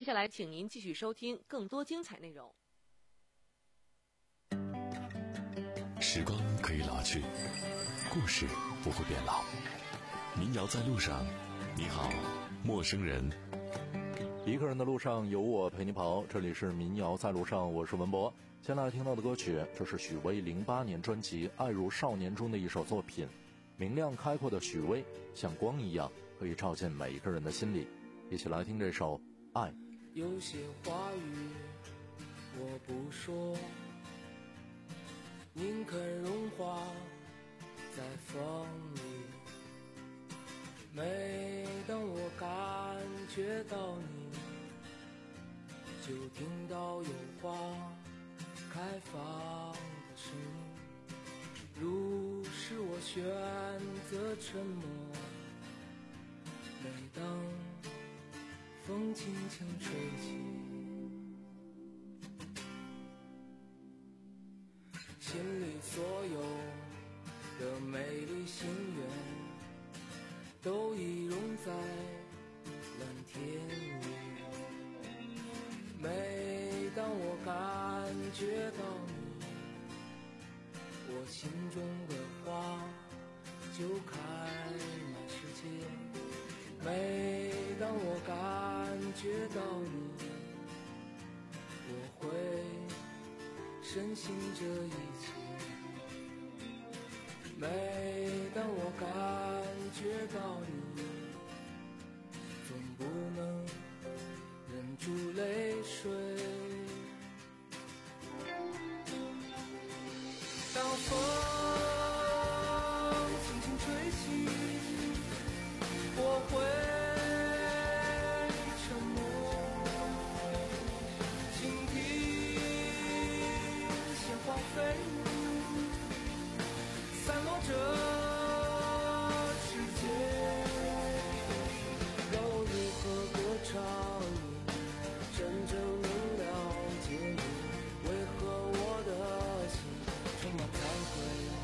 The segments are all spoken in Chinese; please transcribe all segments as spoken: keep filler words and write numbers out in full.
下来请您继续收听更多精彩内容。 时光可以老去，故事不会变老。民谣在路上，你好，陌生人。 一个人的路上有我陪你跑，这里是民谣在路上，我是文博。现在听到的歌曲，这是许巍零八年专辑《爱如少年》中的一首作品。明亮开阔的许巍，像光一样，可以照进每一个人的心里。一起来听这首《爱》。 有些话语我不说，宁肯融化在风里。每当我感觉到你，就听到有花开放的声音。如是我选择沉默，每当风轻轻吹起，心里所有的美丽心愿都已融在蓝天里。每当我感觉到你，我心中的花就开满世界。每当我感觉到你，我会深信这一切。每当我感觉到你，总不能忍住泪水。当风轻轻吹起，我会沉默，倾听鲜花飞舞，散落这世界。让我如何歌唱你，真正能了解你，为何我的心充满惭愧。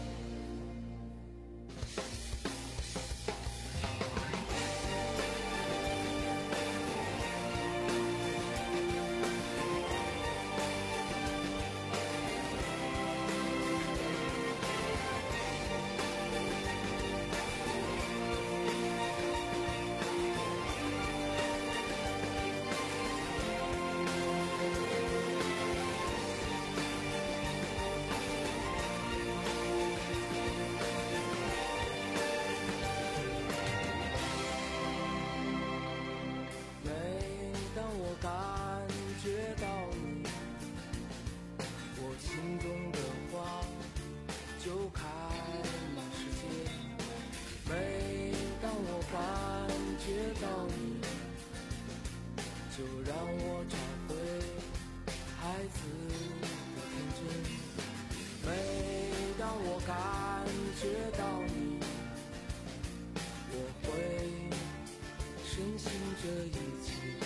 就让我找回孩子的天真。每当我感觉到你，我会深信这一切。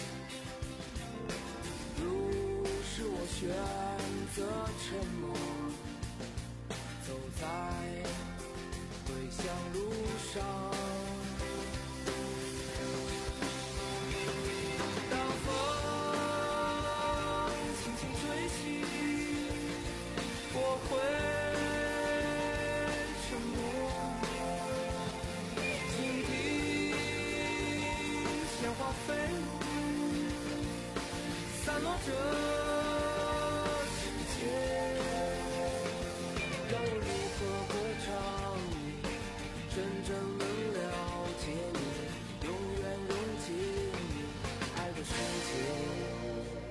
如是我选择沉默，走在归乡路上。我会沉默，倾听鲜花飞舞，散落这世界。让我如何歌唱你，真正能了解你，永远融进你爱的世界。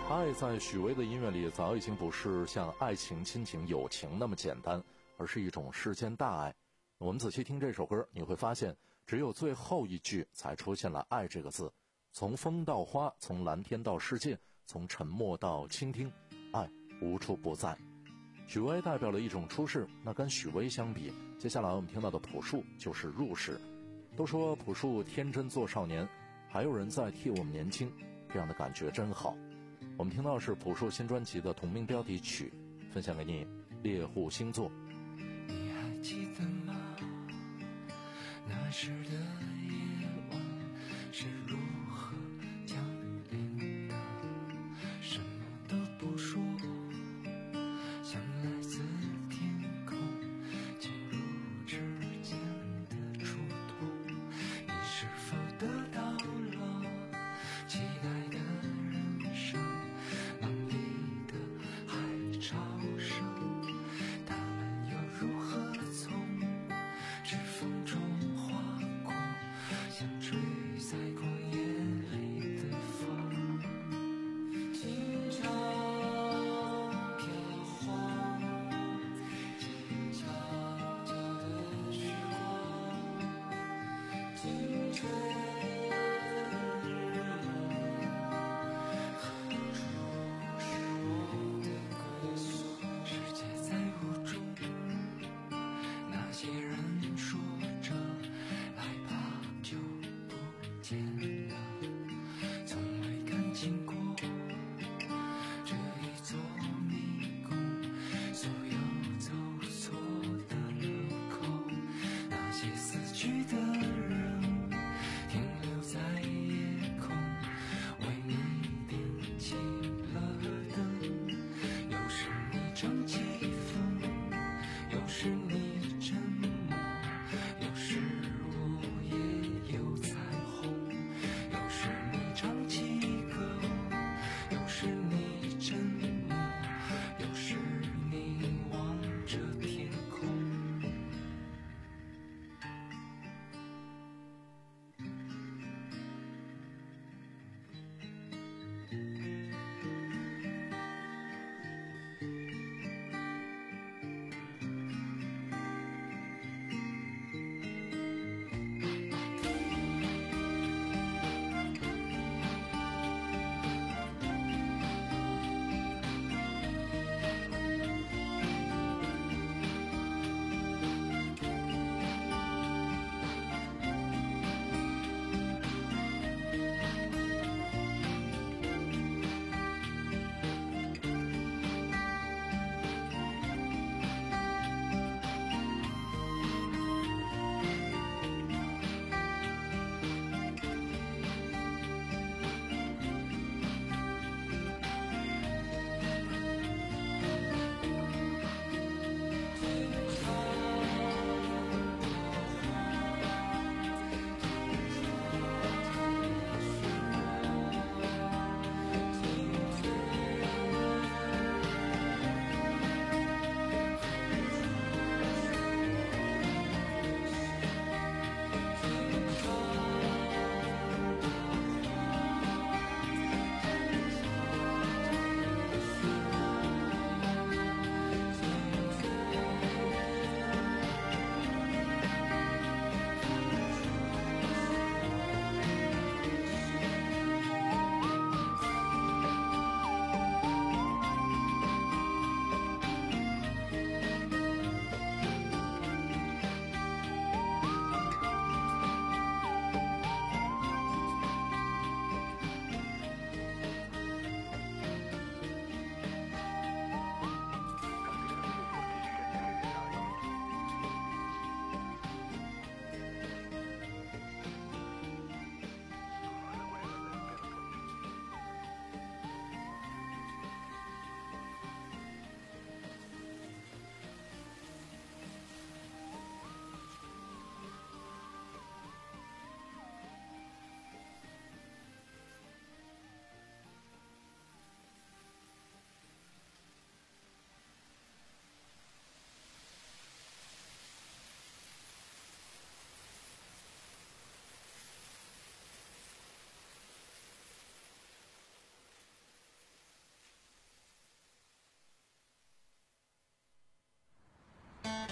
爱在许巍的音乐里早已经不是像爱情、亲情、友情那么简单，而是一种世间大爱。我们仔细听这首歌，你会发现只有最后一句才出现了爱这个字。从风到花，从蓝天到世界，从沉默到倾听，爱无处不在。许巍代表了一种出世，那跟许巍相比，接下来我们听到的朴树就是入世。都说朴树天真做少年，还有人在替我们年轻，这样的感觉真好。我们听到的是朴树新专辑的同名标题曲，分享给你猎户星座。 你还记得吗？那时的夜晚是如何降临的？什么都不说，像来自天空进入指尖的触痛。你是否得到了期待的人生？浪里的海潮声，他们又如何从指缝中划过，像吹在旷野里的风，轻唱飘晃，静悄悄的时光，轻吹日落。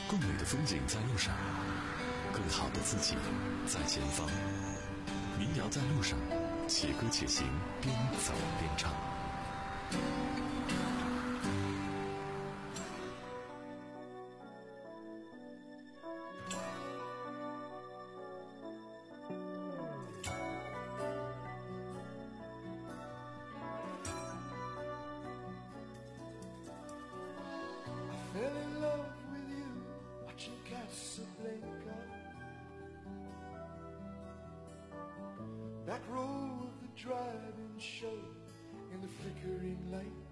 更美的风景在路上，更好的自己在前方。民谣在路上，且歌且行，边走边唱。 Fell in love with you watching Casablanca. Back row of the drive-in show in the flickering light.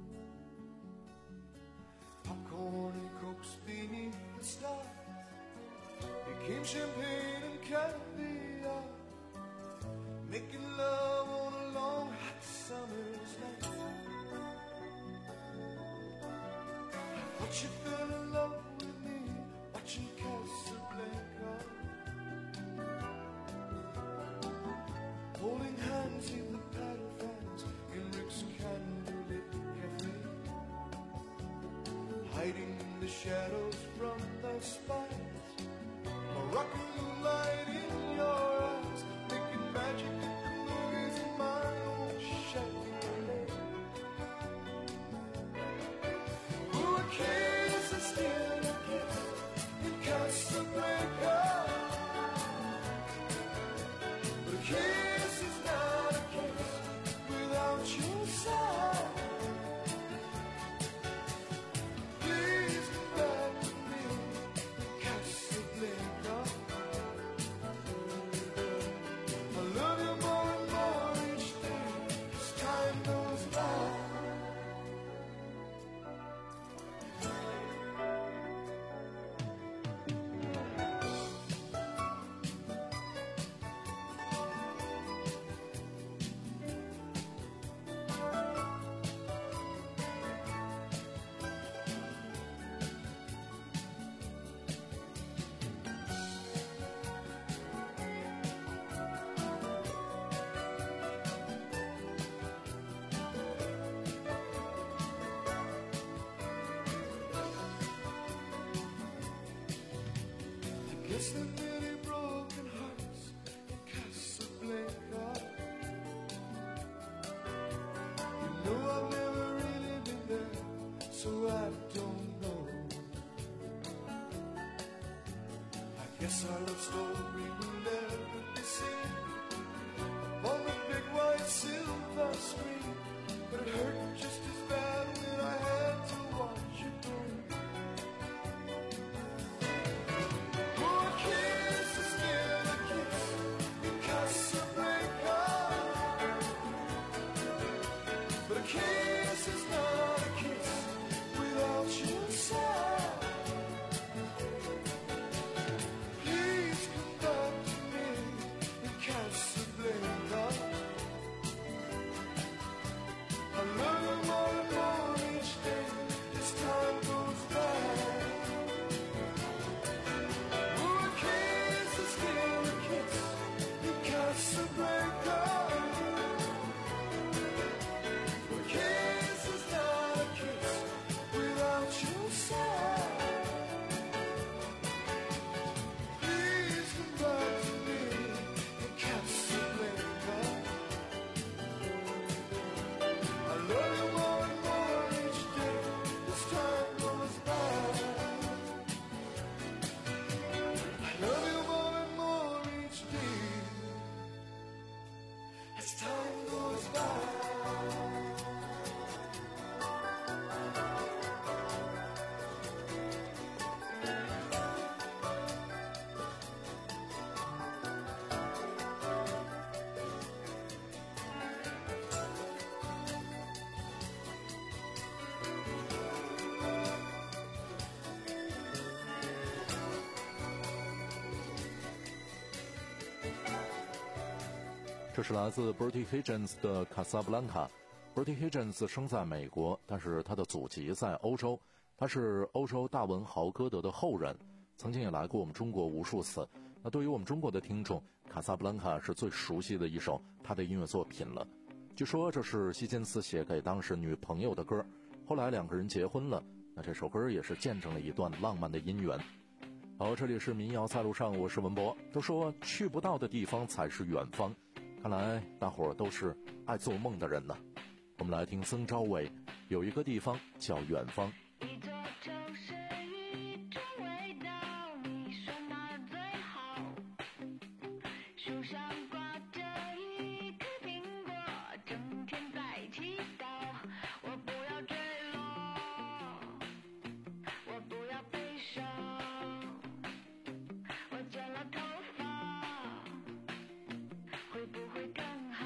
Popcorn and cokes beneath the stars became champagne and caviar. Making love on a long hot summer's night. But you fell in love with me watching Casablanca. Holding hands in the paddle fans in Rick's candlelit cafe. Hiding in the shadows from the spies. Moroccan moonlight in your eyes. Making magic movies in my own Chevrolet. Ooh, a kiss is still a kiss in Casablanca. But a kiss is not a kiss without your side. Please come back to me in Casablanca. I love you more and more each day as time goes by. I guess there are many broken hearts in Casablanca. You know I've never really been there, so I don't know. I guess our love story will never be seen on the big white silver screen. But it hurt just as bad when I had to watch you go. Oh, a kiss is still a kiss in Casablanca. But a kiss is not a kiss without your side. Please come back to me in Casablanca. I love you more and more each day as time goes by. Oh, a kiss is still a kiss in Casablanca. A kiss is not a kiss without your side. Please come back to me in Casablanca. I love you more and more each day as time goes by. I love you more and more each day as time goes by. 这是来自 Bertie Higgins 的 Casablanca。Bertie Higgins 生在美国，但是他的祖籍在欧洲，他是欧洲大文豪歌德的后人，曾经也来过我们中国无数次。那对于我们中国的听众，卡萨布兰卡是最熟悉的一首他的音乐作品了。据说这是希金斯写给当时女朋友的歌，后来两个人结婚了， 那这首歌也是见证了一段浪漫的姻缘。好，这里是民谣在路上，我是文博。都说去不到的地方才是远方，看来大伙儿都是爱做梦的人呢。我们来听曾昭伟，有一个地方叫远方。 一座城市，一种味道，你说哪最好？树上挂着一颗苹果，整天在祈祷。我不要坠落，我不要悲伤，我剪了头发，会不会更好？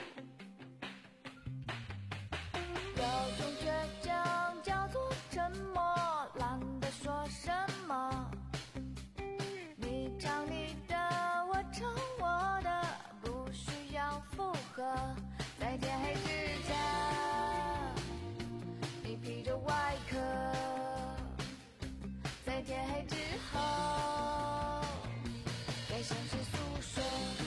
有种倔强叫做沉默，懒得说什么。你唱你的，我唱我的，不需要附和。在天黑之前，你披着外壳；在天黑之后，该向谁诉说？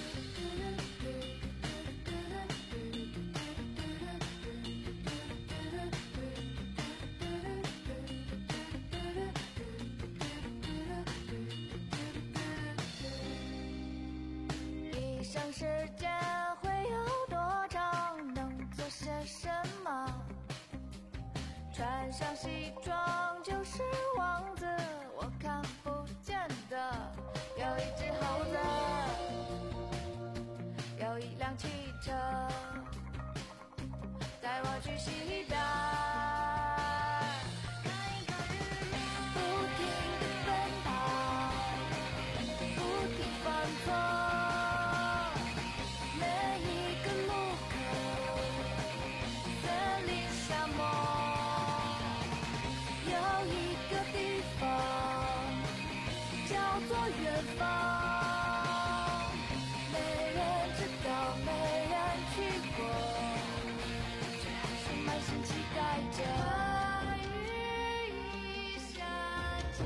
一生时间会有多长？能做些什么？穿上西装就是王子，我看不见的有一只猴子，有一辆汽车带我去西单，看一看日落，不停地奔跑，不停犯错。远方，没人知道，没人去过，却还是满心期待着。日一下起，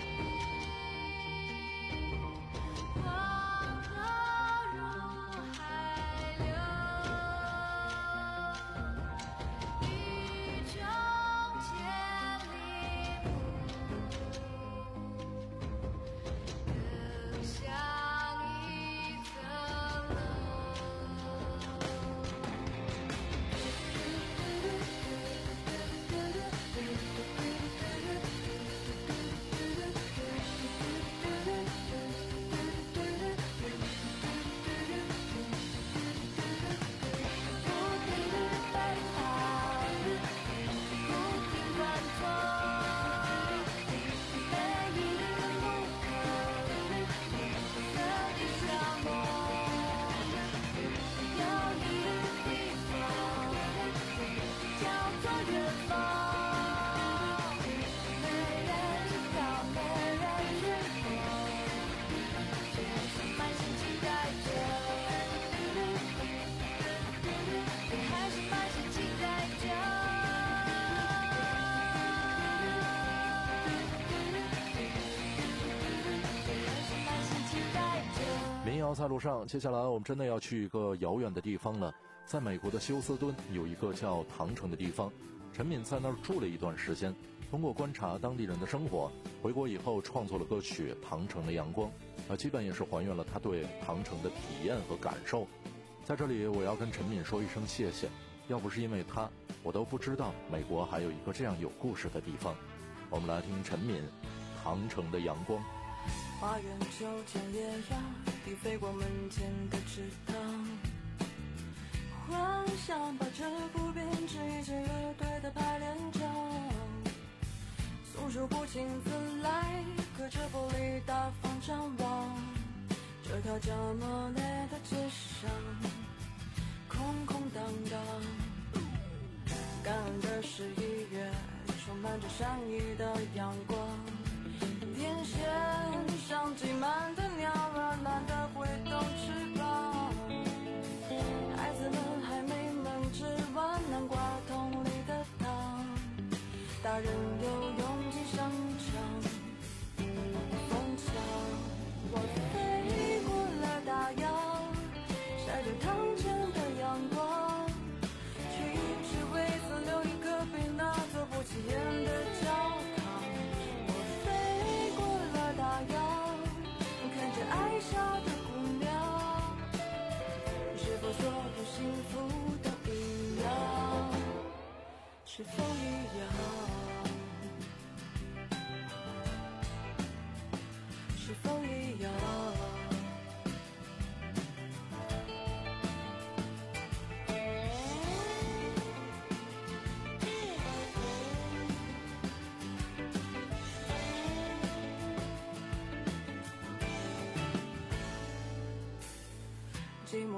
黄河入海流，欲穷千里更像一层民谣在路上，接下来我们真的要去一个遥远的地方了。在美国的休斯敦有一个叫唐城的地方，陈敏在那儿住了一段时间，通过观察当地人的生活，回国以后创作了歌曲《唐城的阳光》，啊，基本也是还原了他对唐城的体验和感受。在这里我要跟陈敏说一声谢谢，要不是因为他，我都不知道美国还有一个这样有故事的地方。我们来听陈敏《唐城的阳光》。 花园秋天烈阳地飞过门前的池塘，幻想把这不编织一支乐队的排练场，松树不请自来，隔着玻璃大方张望，这条加莫内的街上空空荡荡，感恩的十一月充满着善意的阳光，电线上挤满的鸟儿懒得挥动翅膀，孩子们还没能吃完南瓜桶里的汤，大人又拥挤上场，风墙我飞过了大洋，晒着唐城的阳光，却一直未曾留一个被拿走不起眼的角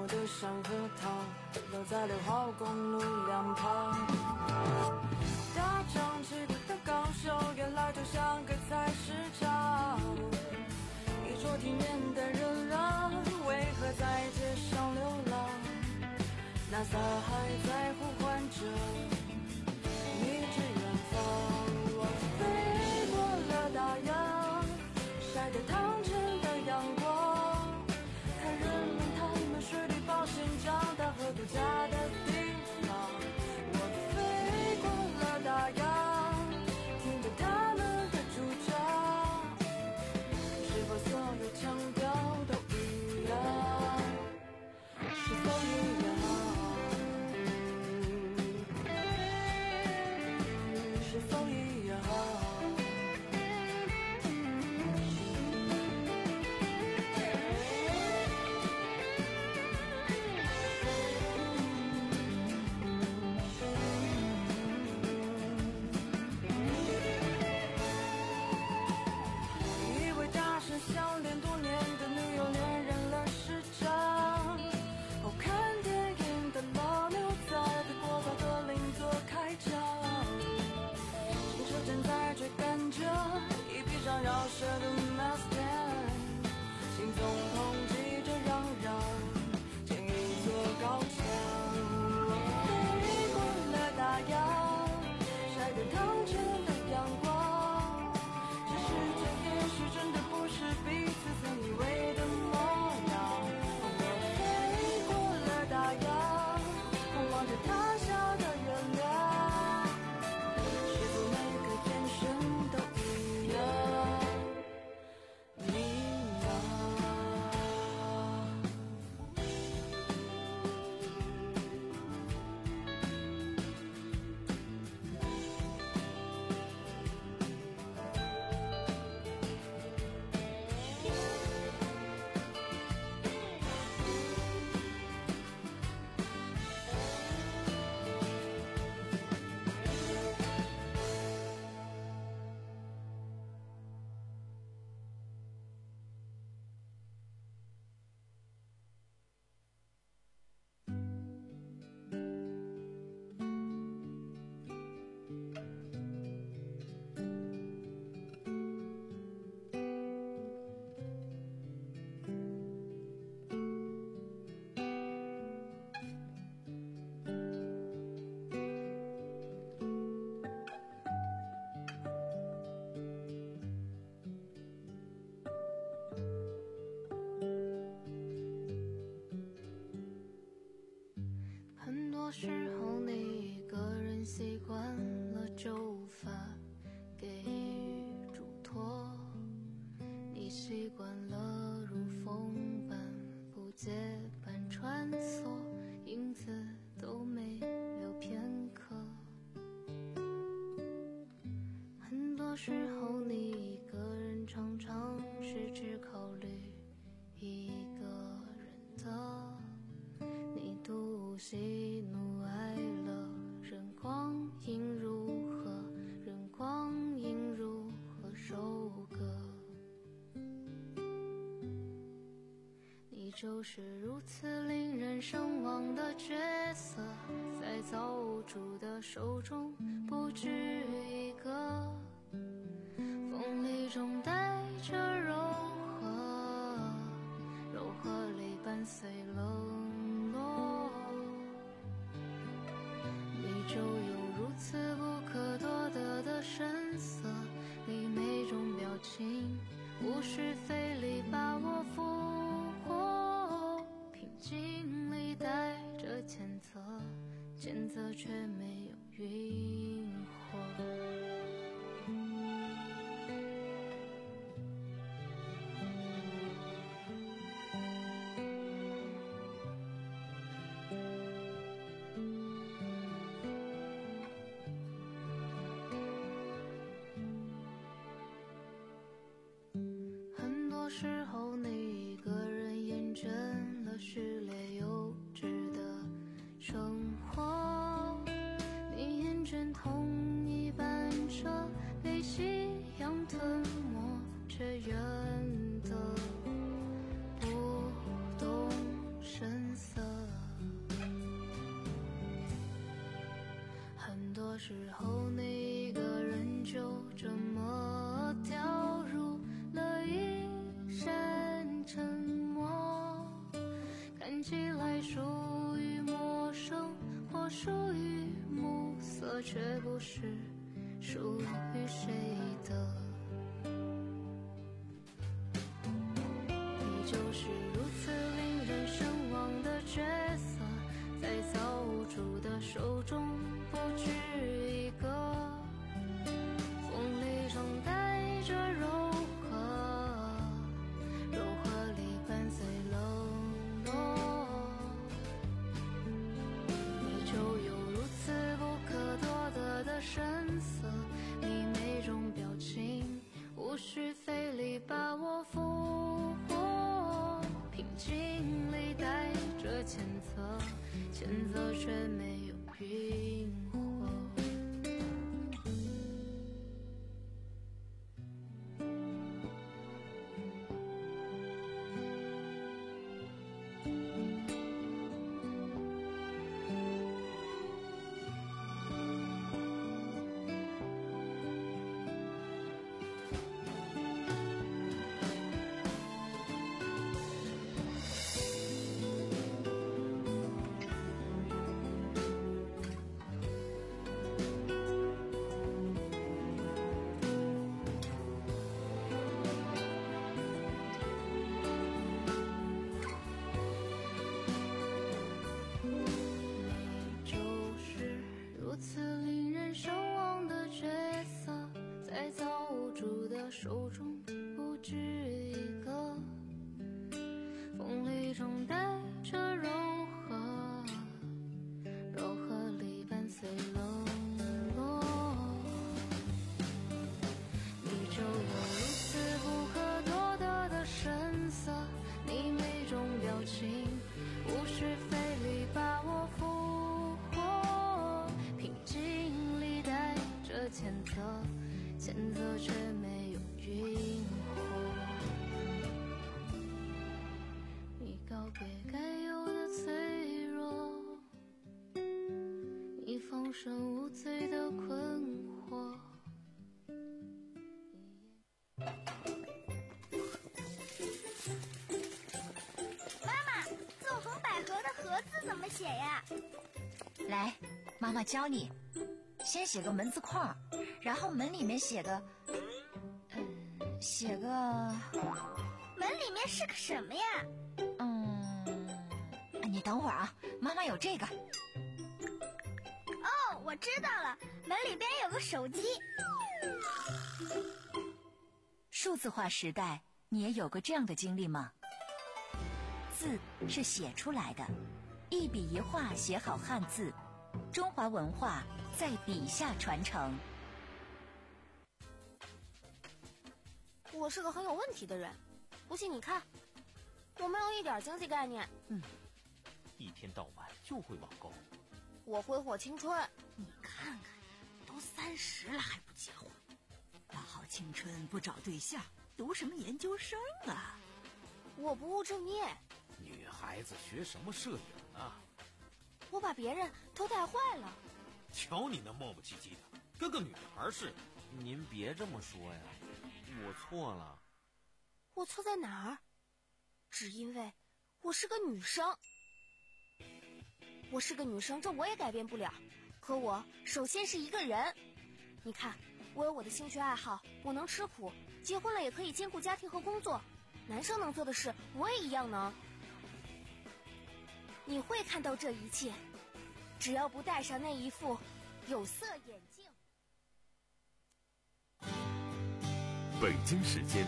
默的像核桃，落在六号公路两旁。大张旗鼓的高手，原来就像个菜市场。衣着体面的人啊，为何在街上流浪？那撒还在呼唤着你至远方。我飞过了大洋，晒得汤浅的阳光，看人们他们水里保鲜长大和度假的地方。我飞过了大洋，听着他们的主张，是否所有腔调都一样？是否一样？是否一样？一位大声相恋多年的女友恋人了市长，哦，看电影的老牛在被过道的邻座开枪，新车正在追赶着一匹上绕舌的 Mustang， 心总痛击着嚷嚷，建一座高墙。飞过了大洋，晒得汤浅的阳光，这世界也许真的不是彼此曾以为的模样。我飞过了大洋，望着他笑的月亮，是否每个眼神都一样明亮？很多时候你一个人习惯了就无法给予嘱托，你习惯了如风般不结伴穿梭，影子都没留片刻。很多时候你一个人常常是只考虑一个人的，你独喜怒哀乐，任光阴如何，任光阴如何收割。你就是如此令人神往的角色，在造物主的手中不止一个，锋利中带着柔和，柔和里伴随冷落。你就有如此不可多得的神色，里每种表情无需费力把我俘获，平静里带着谴责，谴责却没有晕火。很多时候你一个人厌倦了序列幼稚的生活，你厌倦同一班车被夕阳吞没，却远得不动声色。 时候那一个人就这么掉入了一阵沉默，看起来属于陌生或属于暮色，却不是属于谁的。你就是如此令人神往的角色，在造物主的手中不止一个，锋利中带着柔和，柔和里伴随冷落。你就有如此不可多得的神色，你每种表情无需费力把我俘获，平静里带着谴责，谴责却没有晕火。如此令人神往的角色，在造物主的手中不止一个，锋利中带着柔和，柔和里伴随冷落。你就有如此不可多得的神色，你每种表情无需费力把我俘获，平静里带着谴责，谴责却没有晕火。你告别该有的脆弱，你放生无罪的困惑。 妈妈，纵横捭阖的阖字怎么写呀？ 来，妈妈教你。先写个门字框，然后门里面写个，嗯，写个， 门里面是个什么呀？ 嗯，你等会儿啊，妈妈有这个。 哦，我知道了，门里边有个手机。 数字化时代，你也有过这样的经历吗？字是写出来的，一笔一画写好汉字，中华文化在笔下传承。 我是个很有问题的人，不信你看，我没有一点经济概念。 嗯，一天到晚就会网购。 我挥霍青春。 你看看，都三十了还不结婚，大好青春不找对象，读什么研究生啊？ 我不务正业。 女孩子学什么摄影啊？ 我把别人都带坏了。 瞧你那磨磨唧唧的，跟个女孩似的。您别这么说呀，我错了。 我错在哪儿？只因为我是个女生。我是个女生，这我也改变不了。可我首先是一个人。你看，我有我的兴趣爱好，我能吃苦，结婚了也可以兼顾家庭和工作。男生能做的事，我也一样能。你会看到这一切，只要不戴上那一副有色眼镜。 北京时间